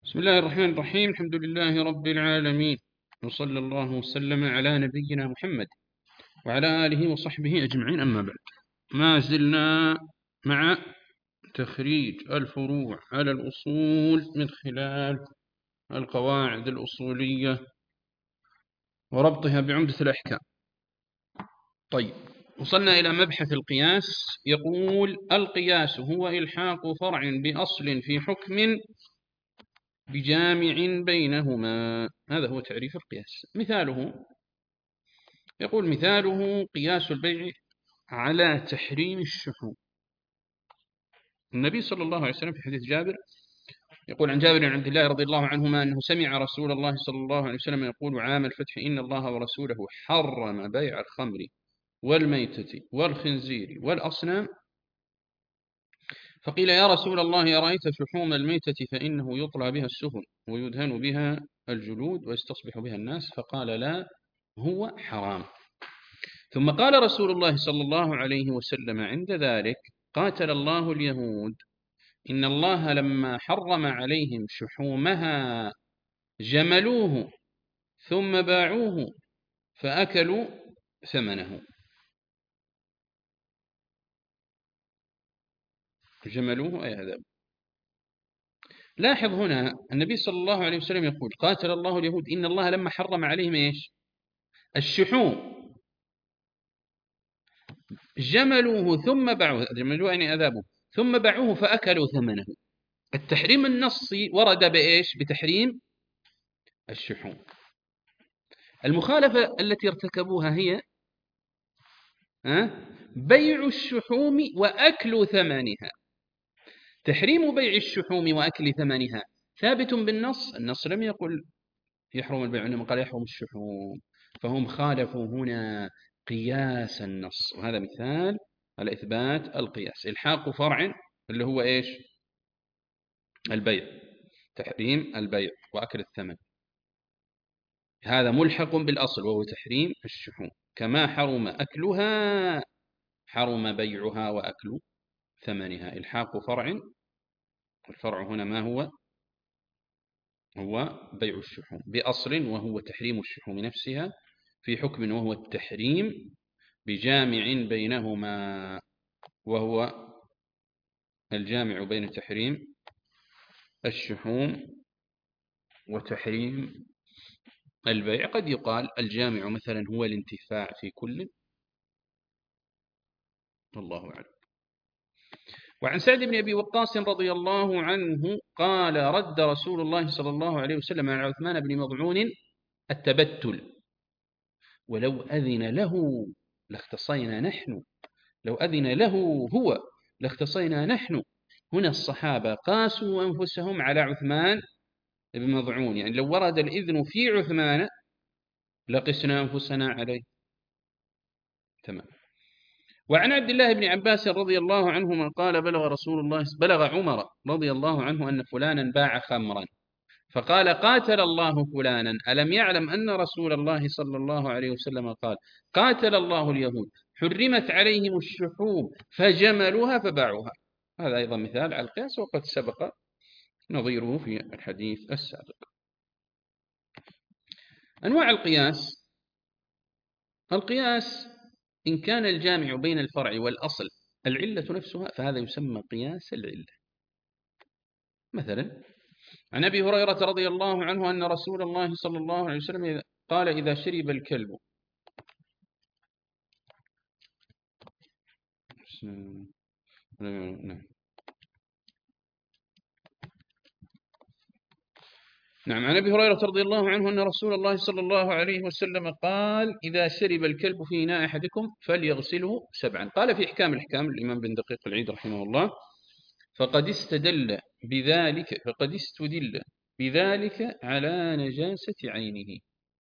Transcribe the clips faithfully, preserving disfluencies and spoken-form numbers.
بسم الله الرحمن الرحيم. الحمد لله رب العالمين، وصلى الله وسلم على نبينا محمد وعلى آله وصحبه أجمعين. أما بعد، ما زلنا مع تخريج الفروع على الأصول من خلال القواعد الأصولية وربطها بعمدة الأحكام. طيب، وصلنا إلى مبحث القياس. يقول: القياس هو إلحاق فرع بأصل في حكم بجامع بينهما. هذا هو تعريف القياس. مثاله، يقول: مثاله قياس البيع على تحريم الشحوم. النبي صلى الله عليه وسلم في حديث جابر يقول عن جابر بن عبد الله رضي الله عنهما أنه سمع رسول الله صلى الله عليه وسلم يقول عام الفتح: إن الله ورسوله حرم بيع الخمر والميتة والخنزير والأصنام. فقيل: يا رسول الله، أرأيت شحوم الميتة فإنه يطلى بها السفن ويدهن بها الجلود ويستصبح بها الناس. فقال: لا، هو حرام. ثم قال رسول الله صلى الله عليه وسلم عند ذلك: قاتل الله اليهود، إن الله لما حرم عليهم شحومها جملوه ثم باعوه فأكلوا ثمنه. جملوه أي عذاب. لاحظ هنا النبي صلى الله عليه وسلم يقول: قاتل الله اليهود، إن الله لما حرم عليهم إيش؟ الشحوم جملوه ثم باعوه، جملوه يعني أذابوه، ثم باعوه فأكلوا ثمنه. التحريم النصي ورد بإيش؟ بتحريم الشحوم. المخالفة التي ارتكبوها هي بيع الشحوم وأكل ثمنها. تحريم بيع الشحوم وأكل ثمنها ثابت بالنص. النص لم يقل يحرم البيع، إنما قال يحرم الشحوم. فهم خالفوا هنا قياس النص، وهذا مثال على إثبات القياس. إلحاق فرع اللي هو إيش؟ البيع، تحريم البيع وأكل الثمن، هذا ملحق بالأصل وهو تحريم الشحوم. كما حرم أكلها حرم بيعها وأكل ثمنها. إلحاق فرع، الفرع هنا ما هو؟ هو بيع الشحوم بأصل وهو تحريم الشحوم نفسها في حكم وهو التحريم بجامع بينهما، وهو الجامع بين تحريم الشحوم وتحريم البيع. قد يقال الجامع مثلا هو الانتفاع في كل، والله أعلم. وعن سعد بن أبي وقاص رضي الله عنه قال: رد رسول الله صلى الله عليه وسلم على عثمان بن مضعون التبتل، ولو أذن له لاختصينا نحن، لو أذن له هو لاختصينا نحن. هنا الصحابة قاسوا أنفسهم على عثمان بن مضعون، يعني لو ورد الإذن في عثمان لقسنا أنفسنا عليه. تمام. وعن عبد الله بن عباس رضي الله عنهما قال: بلغ رسول الله بلغ عمر رضي الله عنه أن فلانا باع خمرا، فقال: قاتل الله فلانا، ألم يعلم أن رسول الله صلى الله عليه وسلم قال: قاتل الله اليهود، حرمت عليهم الشحوم فجملوها فباعوها. هذا أيضا مثال على القياس، وقد سبق نظيره في الحديث السابق. أنواع القياس: القياس إن كان الجامع بين الفرع والأصل العلة نفسها فهذا يسمى قياس العلة. مثلا عن أبي هريرة رضي الله عنه أن رسول الله صلى الله عليه وسلم قال: إذا شرب الكلب نعم نعم عن أبي هريرة رضي الله عنه أن رسول الله صلى الله عليه وسلم قال: إذا شرب الكلب في إناء أحدكم فليغسله سبعا. قال في إحكام الأحكام الإمام بن دقيق العيد رحمه الله: فقد استدل بذلك فقد استدل بذلك على نجاسة عينه.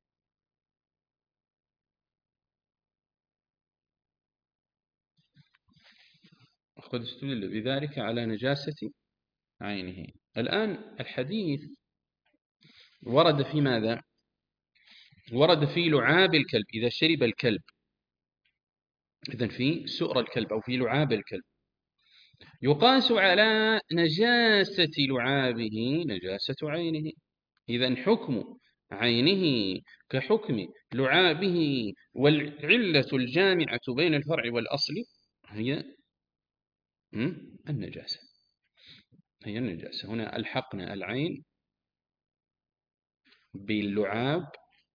فقد استدل بذلك على نجاسة عينه. الآن الحديث ورد في ماذا؟ ورد في لعاب الكلب. إذا شرب الكلب، إذن في سؤر الكلب أو في لعاب الكلب. يقاس على نجاسة لعابه نجاسة عينه. إذن حكم عينه كحكم لعابه، والعلة الجامعة بين الفرع والأصل هي النجاسة. هي النجاسة. هنا ألحقنا العين باللعاب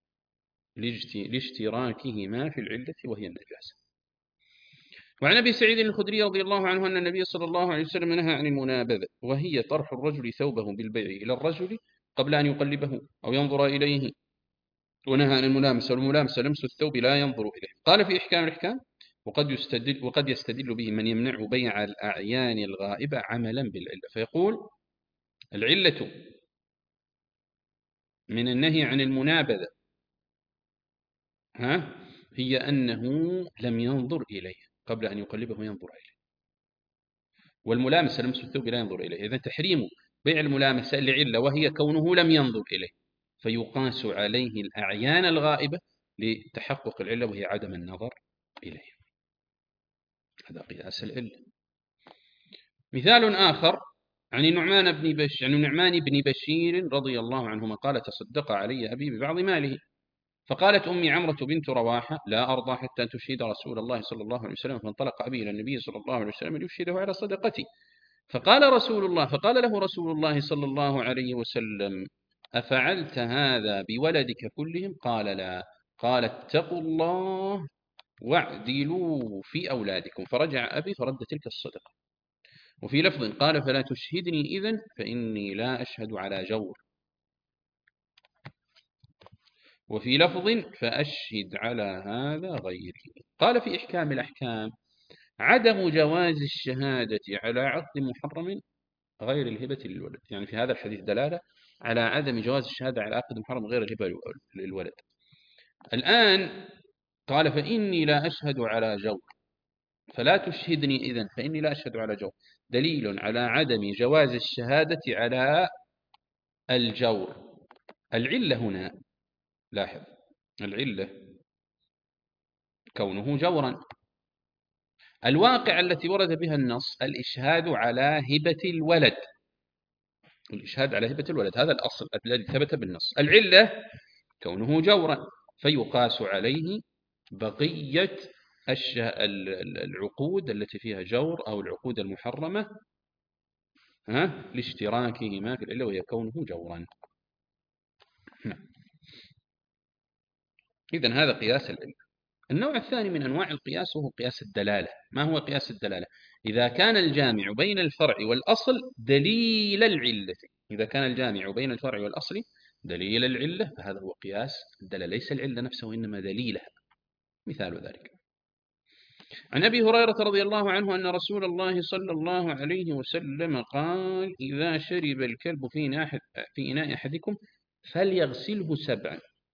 لاشتراكهما في العلة وهي النجاسة. وعن أبي سعيد الخدري رضي الله عنه أن النبي صلى الله عليه وسلم نهى عن المنابذة، وهي طرح الرجل ثوبه بالبيع إلى الرجل قبل أن يقلبه أو ينظر إليه، ونهى عن الملامسة، والملامسة لمس الثوب لا ينظر إليه. قال في إحكام الإحكام: وقد يستدل, وقد يستدل به من يمنع بيع الأعيان الغائبة عملا بالعلة، فيقول العلة من النهي عن المنابذة ها هي أنه لم ينظر إليه قبل أن يقلبه وينظر إليه، والملامسة لمس الثوب لا ينظر إليه. إذا تحريم بيع الملامسة لعلة وهي كونه لم ينظر إليه، فيقاس عليه الأعيان الغائبة لتحقق العلة وهي عدم النظر إليه. هذا قياس العلة. مثال آخر عن النعمان بن بشير عن النعمان بن بشير رضي الله عنهما قال: تصدق علي أبي ببعض ماله، فقالت أمي عمرة بنت رواحة: لا أرضى حتى تشهد رسول الله صلى الله عليه وسلم. فانطلق أبي إلى النبي صلى الله عليه وسلم ليشهده على صدقتي، فقال رسول الله فقال له رسول الله صلى الله عليه وسلم: أفعلت هذا بولدك كلهم؟ قال: لا. قال: اتقوا الله واعدلوا في أولادكم. فرجع أبي فرد تلك الصدقة. وفي لفظ قال: فلا تشهدني إذن فإني لا أشهد على جور. وفي لفظ: فأشهد على هذا غيري. قال في إحكام الأحكام: عدم جواز الشهادة على عقد محرم غير الهبة للولد. يعني في هذا الحديث دلالة على عدم جواز الشهادة على عقد محرم غير الهبة للولد. الآن قال: فإني لا أشهد على جور، فلا تشهدني إذن فإني لا أشهد على جور، دليل على عدم جواز الشهادة على الجور. العلة هنا، لاحظ، العلة كونه جورا. الواقع التي ورد بها النص الإشهاد على هبة الولد، الإشهاد على هبة الولد، هذا الأصل الذي ثبت بالنص. العلة كونه جورا، فيقاس عليه بقية العقود التي فيها جور أو العقود المحرمة ها لاشتراكهما في العلة وهي كونه جورا. إذن هذا قياس العلة. النوع الثاني من أنواع القياس وهو قياس الدلالة. ما هو قياس الدلالة؟ إذا كان الجامع بين الفرع والأصل دليل العلة. إذا كان الجامع بين الفرع والأصل دليل العلة فهذا هو قياس الدلالة، ليس العلة نفسه وإنما دليلها. مثال ذلك عن أبي هريرة رضي الله عنه أن رسول الله صلى الله عليه وسلم قال: إذا شرب الكلب في إناء أحدكم فليغسله سبعا.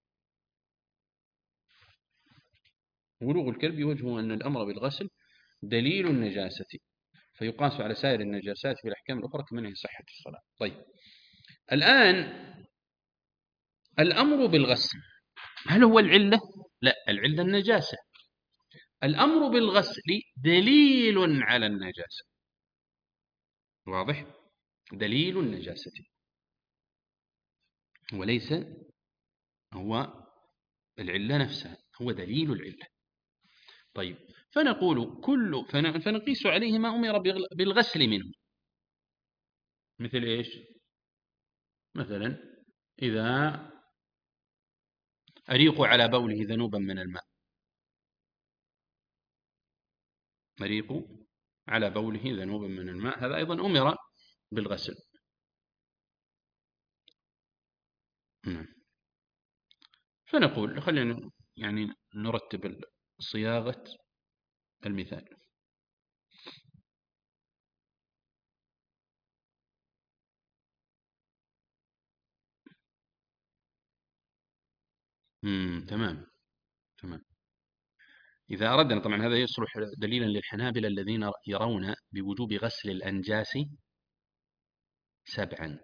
ولوغ الكلب وجهه أن الأمر بالغسل دليل النجاسة، فيقاس على سائر النجاسات في الأحكام الأخرى كمنع صحة الصلاة. طيب، الآن الأمر بالغسل هل هو العلة؟ لا، العلة النجاسة. الأمر بالغسل دليل على النجاسة، واضح؟ دليل النجاسة وليس هو العلة نفسها، هو دليل العلة. طيب، فنقول كل فنقيس عليه ما أمر بالغسل منه. مثل إيش؟ مثلا إذا أريق على بوله ذنوبا من الماء، أريق على بوله ذنوبا من الماء، هذا أيضا أمر بالغسل. نعم. فنقول خلينا يعني نرتب صياغة المثال. مم. تمام تمام. إذا أردنا، طبعا هذا يصلح دليلا للحنابلة الذين يرون بوجوب غسل الأنجاس سبعا.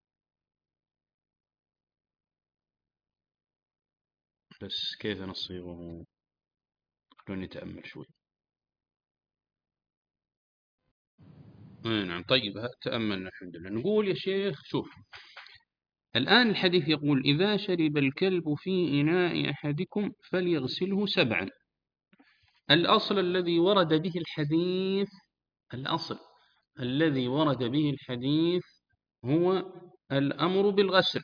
بس كيف نصيغه؟ خلوني نتأمل شوي. اي نعم. طيب تأملنا الحمد لله. نقول يا شيخ شوف، الآن الحديث يقول إذا شرب الكلب في إناء أحدكم فليغسله سبعا. الأصل الذي ورد به الحديث الأصل الذي ورد به الحديث هو الأمر بالغسل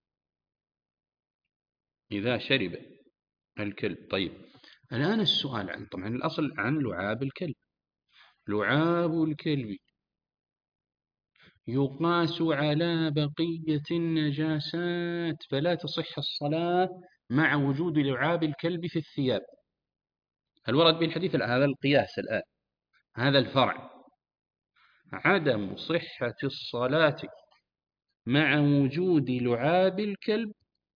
إذا شرب الكلب. طيب الآن السؤال عن طبعا الأصل عن لعاب الكلب. لعاب الكلب يقاس على بقية النجاسات، فلا تصح الصلاة مع وجود لعاب الكلب في الثياب. الورد بالحديث هذا القياس الآن، هذا الفرع، عدم صحة الصلاة مع وجود لعاب الكلب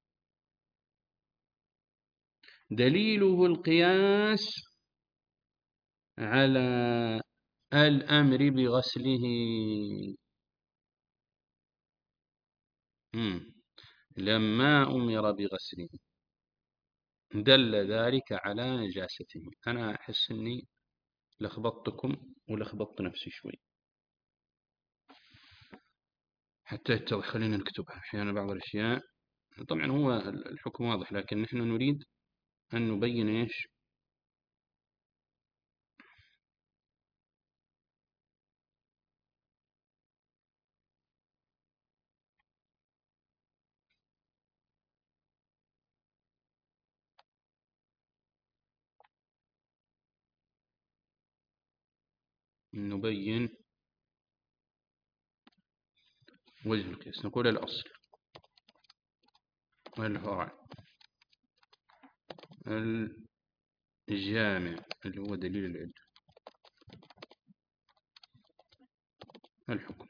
دليله القياس على الأمر بغسله. مم. لما أمر بغسله دل ذلك على نجاسته. أنا أحس أني لخبطتكم ولخبطت نفسي شوي حتى يتضح. خلينا نكتبها أحيانا بعض الأشياء. طبعا هو الحكم واضح، لكن نحن نريد أن نبين إيش؟ نبين وجه القياس. نقول الأصل الفرع الجامع اللي هو دليل العلة الحكم.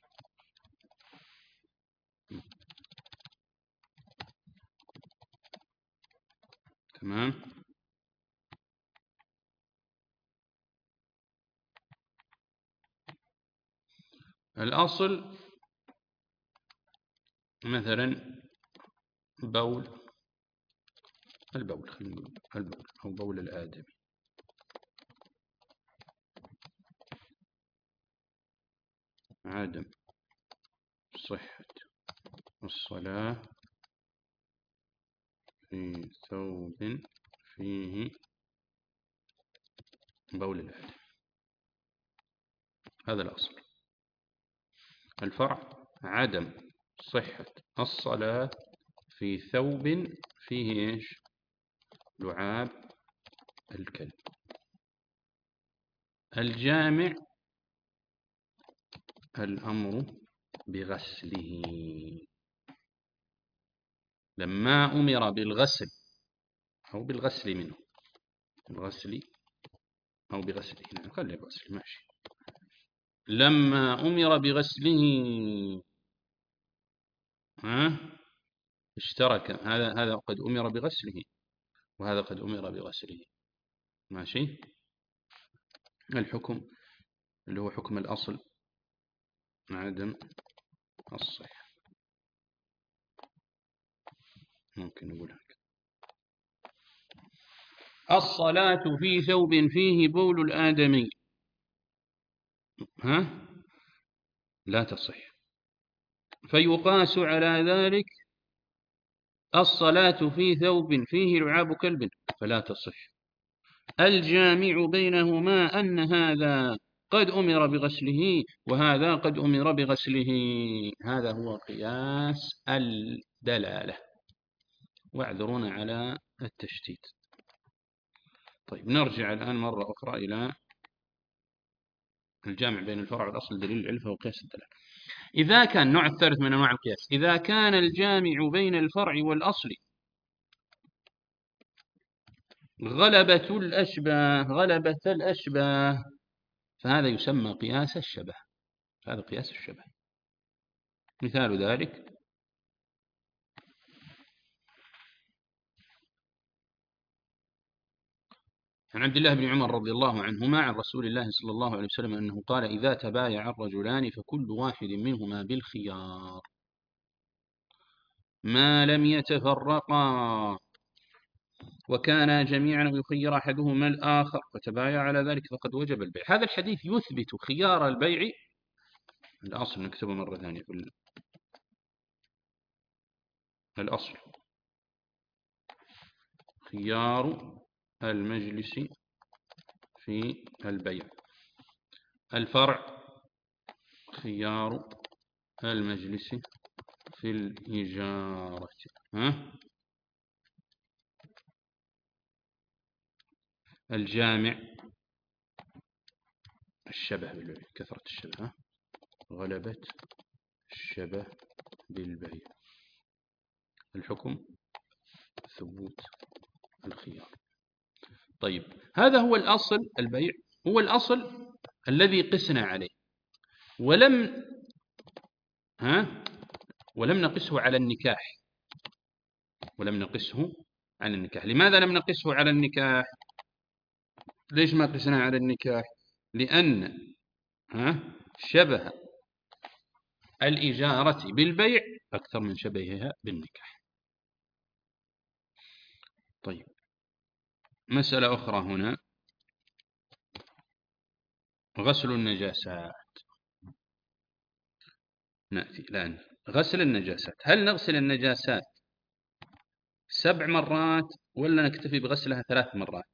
تمام. الأصل مثلا بول البول خلينا نقول البول أو بول الآدمي عدم صحة الصلاة في ثوب فيه بول الآدمي. هذا الأصل. الفرع عدم صحة الصلاة في ثوب فيه إيش؟ لعاب الكلب. الجامع الأمر بغسله. لما أمر بالغسل أو بالغسل منه، الغسل أو بغسله، نعم خلي الغسل ماشي. لما أمر بغسله ها اشترك، هذا هذا قد أمر بغسله وهذا قد أمر بغسله، ماشي. الحكم اللي هو حكم الأصل عدم الصحة، ممكن نقول هكذا. الصلاة في ثوب فيه بول الآدمي ها لا تصح، فيقاس على ذلك الصلاة في ثوب فيه لعاب كلب فلا تصح. الجامع بينهما أن هذا قد أمر بغسله وهذا قد أمر بغسله. هذا هو قياس الدلالة، واعذرونا على التشتيت. طيب نرجع الآن مرة أخرى إلى الجامع بين الفرع والأصل دليل العلة وقياس الدلالة. إذا كان النوع الثالث من أنواع القياس، إذا كان الجامع بين الفرع والأصل غلبة الأشباه غلبة الأشباه فهذا يسمى قياس الشبه. هذا قياس الشبه. مثال ذلك عن عبد الله بن عمر رضي الله عنهما عن رسول الله صلى الله عليه وسلم أنه قال إذا تبايع الرجلان فكل واحد منهما بالخيار ما لم يتفرقا وكان جميعا يخير أحدهما الآخر فتبايع على ذلك فقد وجب البيع. هذا الحديث يثبت خيار البيع الأصل نكتبه مرة ثانية في الأصل خيار المجلس في البيع. الفرع خيار المجلس في الإجارة. ها؟ الجامع الشبه بالبيع، كثرة الشبه. ها؟ غلبة الشبه بالبيع. الحكم ثبوت الخيار. طيب هذا هو الأصل، البيع هو الأصل الذي قسنا عليه، ولم ها ولم نقسه على النكاح، ولم نقسه على النكاح. لماذا لم نقسه على النكاح؟ ليش ما قسنا على النكاح؟ لأن ها شبه الإجارة بالبيع أكثر من شبهها بالنكاح. طيب مسألة أخرى هنا، غسل النجاسات. نأتي الآن غسل النجاسات. هل نغسل النجاسات سبع مرات ولا نكتفي بغسلها ثلاث مرات؟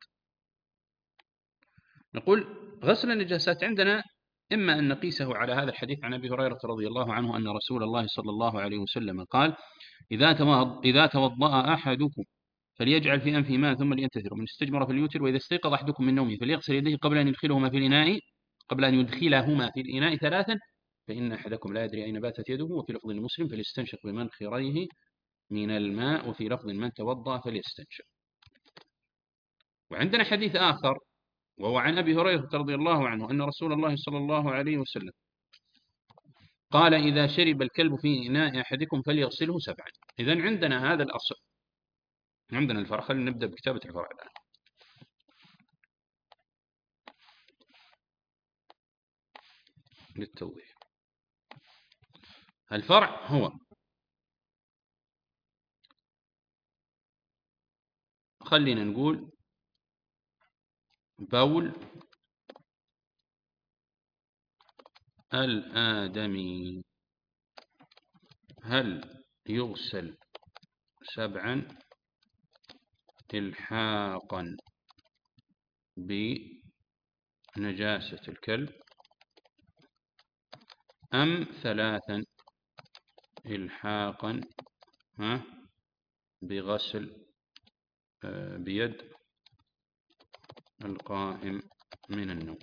نقول غسل النجاسات عندنا إما أن نقيسه على هذا الحديث عن أبي هريرة رضي الله عنه أن رسول الله صلى الله عليه وسلم قال: إذا توضأ أحدكم فليجعل في أنفه ماء ثم لينتثر، ومن استجمر فليوتر، وإذا استيقظ أحدكم من نومه فليغسل يديه قبل أن يدخلهما في الإناء قبل أن يدخلهما في الإناء ثلاثا، فإن أحدكم لا يدري أين باتت يده. وفي لفظ المسلم فليستنشق بمنخريه من الماء، وفي لفظ من توضأ فليستنشق. وعندنا حديث آخر وهو عن أبي هريرة رضي الله عنه أن رسول الله صلى الله عليه وسلم قال: إذا شرب الكلب في إناء أحدكم فليغسله سبعا. إذن عندنا هذا الأصل، عندنا الفرع. خلينا نبدأ بكتابة الفرع الآن. للتوضيح، الفرع هو خلينا نقول بول الآدمي. هل يغسل سبعا إلحاقا بنجاسة الكلب أم ثلاثا إلحاقا بغسل بيد القائم من النوم؟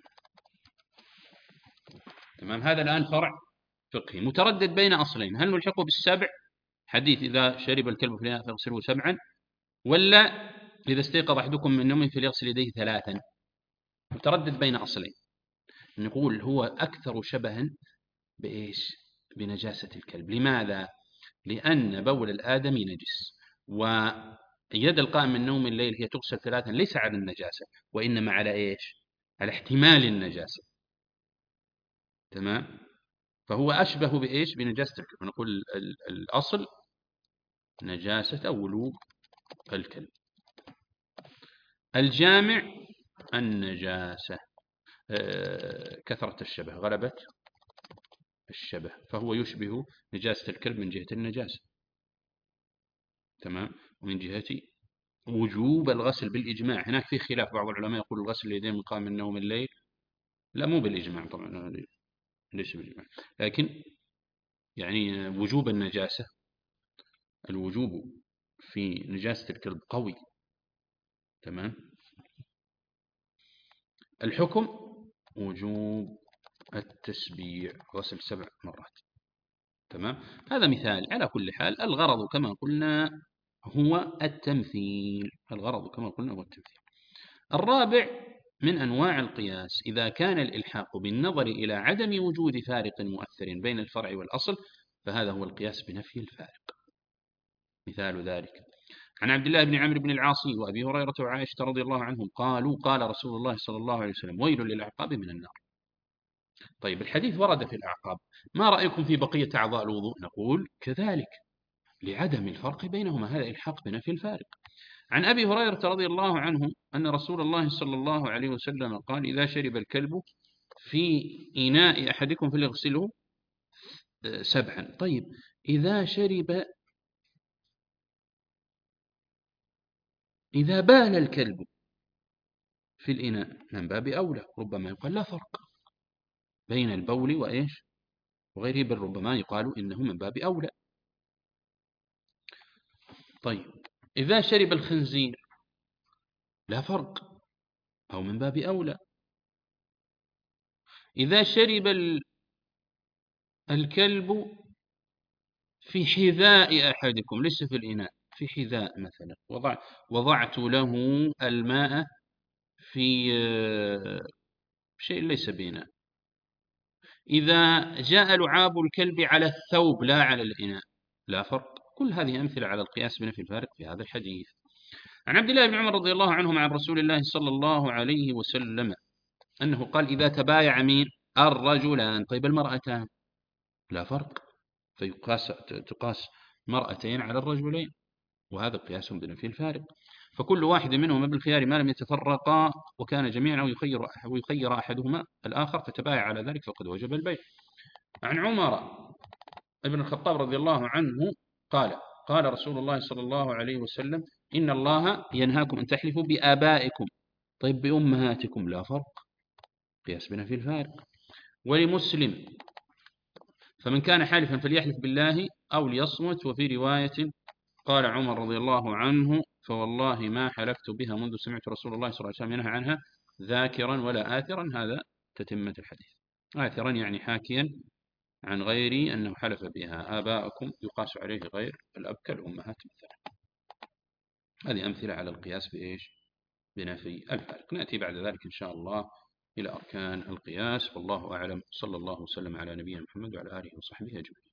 تمام. هذا الآن فرع فقهي متردد بين أصلين: هل نلحقه بالسبع حديث إذا شرب الكلب في الإناء فاغسله سبعا، ولا إذا استيقظ أحدكم من نومه فليغسل يديه ثلاثا؟ متردد بين أصلين. نقول هو أكثر شبها بإيش؟ بنجاسة الكلب. لماذا؟ لأن بول الآدمي نجس، ويد القائم من نوم الليل هي تغسل ثلاثا ليس على النجاسة، وإنما على إيش؟ على احتمال النجاسة. تمام. فهو أشبه بإيش؟ بنجاسة الكلب. نقول الأصل نجاسة أو ولوغ الكلب. الجامع النجاسة، كثرة الشبه، غلبة الشبه، فهو يشبه نجاسة الكلب من جهة النجاسة. تمام. ومن جهة وجوب الغسل بالإجماع. هناك في خلاف، بعض العلماء يقول الغسل اليدين من قام من نوم الليل، لا مو بالإجماع طبعا، ليس بالإجماع، لكن يعني وجوب النجاسة، الوجوب في نجاسة الكلب قوي. تمام. الحكم وجوب التسبيع، غسل سبع مرات. تمام. هذا مثال. على كل حال الغرض كما قلنا هو التمثيل، الغرض كما قلنا هو التمثيل. الرابع من أنواع القياس إذا كان الإلحاق بالنظر إلى عدم وجود فارق مؤثر بين الفرع والأصل، فهذا هو القياس بنفي الفارق. مثال ذلك عن عبد الله بن عمرو بن العاص وأبي هريرة وعائشة رضي الله عنهم قالوا: قال رسول الله صلى الله عليه وسلم: ويل للأعقاب من النار. طيب الحديث ورد في الأعقاب، ما رأيكم في بقية أعضاء الوضوء؟ نقول كذلك لعدم الفرق بينهما، هذا إلحاق بنفي الفارق. عن أبي هريرة رضي الله عنه أن رسول الله صلى الله عليه وسلم قال: إذا شرب الكلب في إناء أحدكم فليغسله سبحا. طيب إذا شرب إذا بال الكلب في الإناء من باب أولى، ربما يقال لا فرق بين البول وإيش وغيره، بل ربما يقال إنه من باب أولى. طيب إذا شرب الخنزير لا فرق، أو من باب أولى. إذا شرب الكلب في حذاء أحدكم، ليس في الإناء، في حذاء مثلا، وضع وضعت له الماء في شيء ليس بإناء. إذا جاء لعاب الكلب على الثوب لا على الإناء لا فرق. كل هذه أمثلة على القياس بنفي الفارق في هذا الحديث. عن عبد الله بن عمر رضي الله عنهما عن رسول الله صلى الله عليه وسلم أنه قال إذا تبايع مين الرجلان، طيب المرأتان لا فرق، فيقاس تقاس مرأتين على الرجلين، وهذا قياس بنفي الفارق. فكل واحد منهما بالخيار ما لم يتفرقا وكان جميعا ويخير ويخير أحدهما الآخر فتبايع على ذلك فقد وجب البيع. عن عمر ابن الخطاب رضي الله عنه قال قال رسول الله صلى الله عليه وسلم إن الله ينهاكم أن تحلفوا بآبائكم، طيب بأمهاتكم لا فرق، قياس بنفي الفارق. ولمسلم فمن كان حالفا فليحلف بالله أو ليصمت. وفي رواية قال عمر رضي الله عنه فوالله ما حلفت بها منذ سمعت رسول الله صلى الله عليه وسلم ينهى عنها ذاكرا ولا آثرا. هذا تتمة الحديث. آثرا يعني حاكيا عن غير أنه حلف بها. آباءكم يقاس عليه غير الأب كالأمهات مثلا. هذه أمثلة على القياس بإيش بنفي الفارق. نأتي بعد ذلك إن شاء الله إلى أركان القياس، والله أعلم. صلى الله وسلم على نبينا محمد وعلى آله وصحبه أجمعين.